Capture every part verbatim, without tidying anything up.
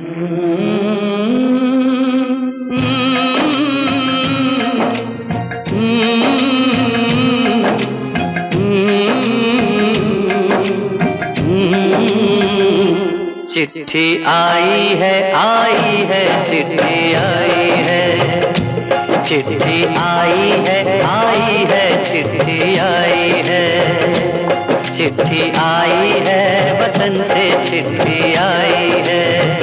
चिट्ठी आई है, आई है, चिट्ठी आई है, चिट्ठी आई है, आई है, चिट्ठी आई है, चिट्ठी आई है, वतन से चिट्ठी आई है।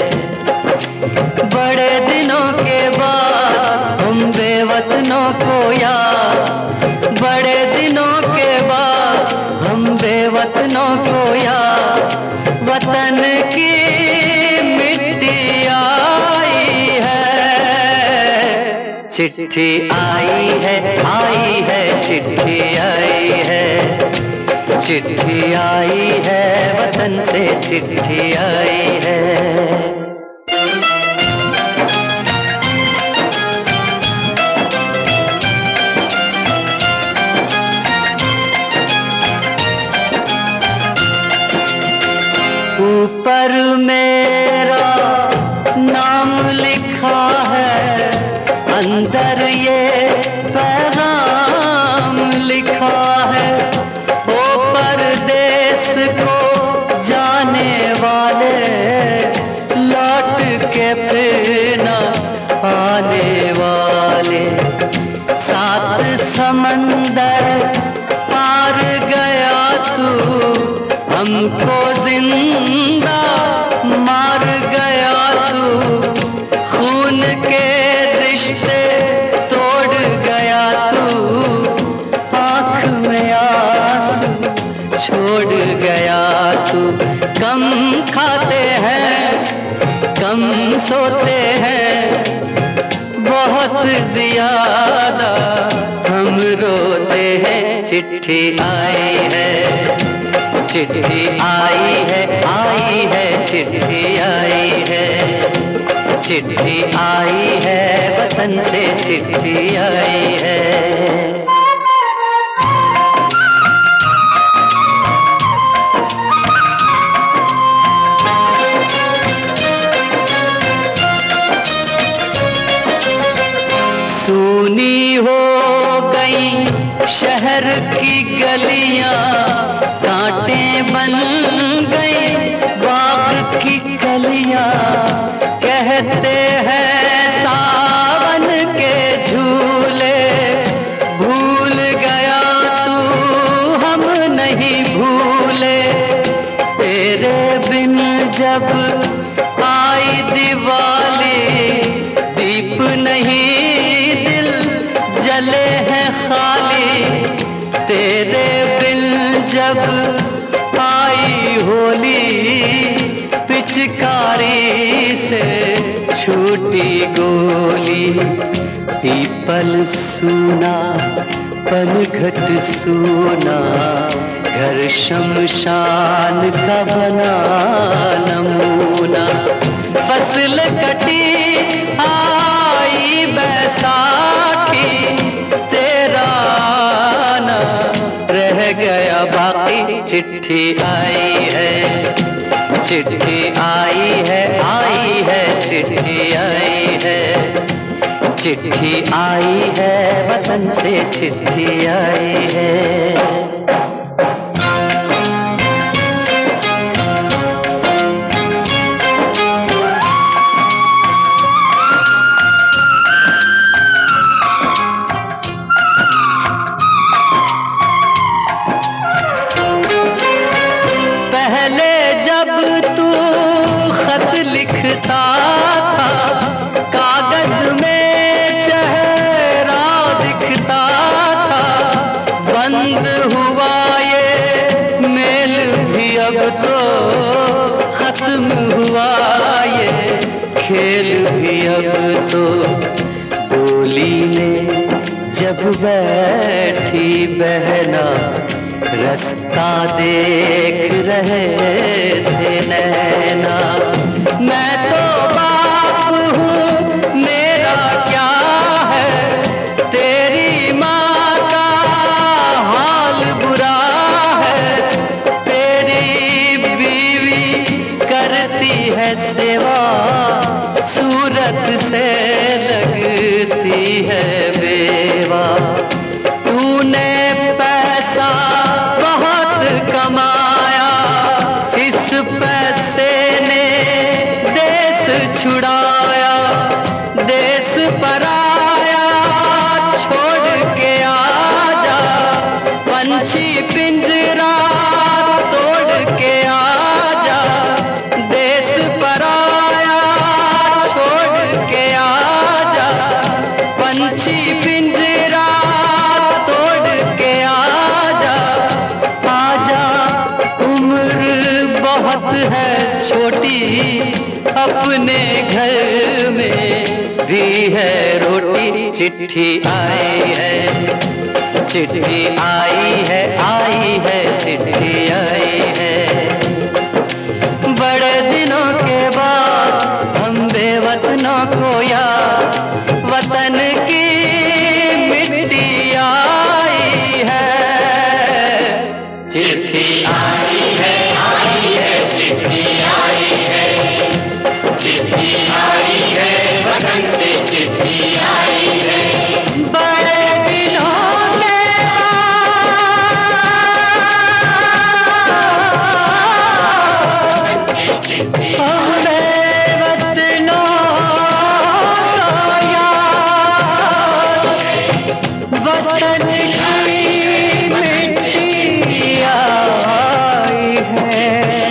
बड़े दिनों के बाद हम बेवतनों को याद, बड़े दिनों के बाद हम बेवतनों को याद, वतन की मिट्टी आई है। चिट्ठी आई है, आई है, चिट्ठी आई है, चिट्ठी आई है, वतन से चिट्ठी आई है। ऊपर मेरा नाम लिखा है, अंदर ये पैगाम लिखा है। ओ परदेस को जाने वाले, लौट के फिर न आने वाले। सात समंदर पार गया तू, हमको जिंदा मार गया तू, खून के रिश्ते तोड़ गया तू, आँख में आंसू छोड़ गया तू। कम खाते हैं, कम सोते हैं, बहुत ज्यादा हम रोते हैं। चिट्ठी आई है, चिट्ठी आई है, आई है, चिट्ठी आई है, चिट्ठी आई है, वतन से चिट्ठी आई है। सूनी हो गई शहर की गलियां, कांटे बन गई बाग की कलियां। कहते हैं सावन के झूले, भूल गया तू हम नहीं भूले। तेरे बिन जब आई दिवाली, दीप नहीं दिल जले हैं खाली। तेरे बिन जब आई होली, पिचकारी से छूटी गोली। पीपल सूना, पनघट सूना, घर शमशान का बना नमूना। फसल कटी आई बैसाखी, तेरा आना रह गया बाकी। चिट्ठी आई है, चिट्ठी आई है, आई है, चिट्ठी आई है, चिट्ठी आई है, वतन से चिट्ठी आई है। पहले जब तू खत लिखता था, कागज में चेहरा दिखता था। बंद हुआ ये मेल भी अब तो, खत्म हुआ ये खेल भी अब तो। डोली में जब बैठी बहना, रास्ता देख रहे थे नैना। मैं तो बाप हूँ, मेरा क्या है, तेरी माँ का हाल बुरा है। तेरी बीवी करती है सेवा, सूरत से लगती है बेवा। तूने पैसा बहुत कमाया, इस पैसे ने देश छुड़ाया। देश पराया छोड़ के आजा, पंछी पिंजरा तोड़ के आजा। देश पराया छोड़ के आजा, पंछी पिंजरा तोड़ के आजा। आजा उम्र बहुत है छोटी, अपने घर में भी है रोटी। चिट्ठी आई है, चिट्ठी आई है, आई है, चिट्ठी आई है। बड़े दिनों के बाद हम बेवतनों को याद, वतन की मिट्टी आई है। चिट्ठी आई है, आई है, चिट्ठी आई है, चिट्ठी आई है, वतन से चिट्ठी आई है। बड़े दिनों के हमने वतनों को याद, वतन की मिट्टी आई है।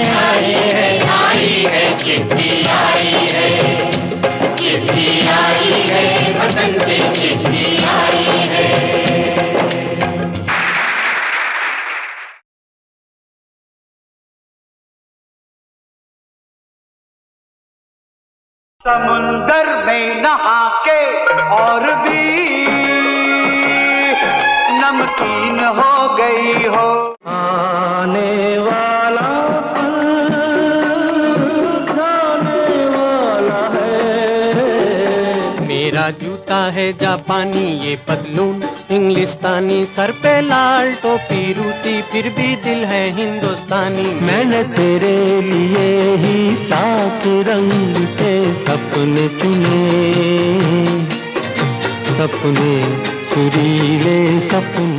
आई है, चिट्ठी आई है, चिट्ठी आई है, वतन से चिट्ठी आई है। समुंदर में नहा के और भी नमकीन हो गई हो। आने वाला पल जाने वाला है। मेरा जूता है जापानी, ये पतलून इंग्लिस्तानी, सर पे लाल टोपी रूसी, फिर भी दिल है हिंदुस्तानी। मैंने तेरे लिए ही सात रंग के सपने चुने, सपने सुरीले सपने।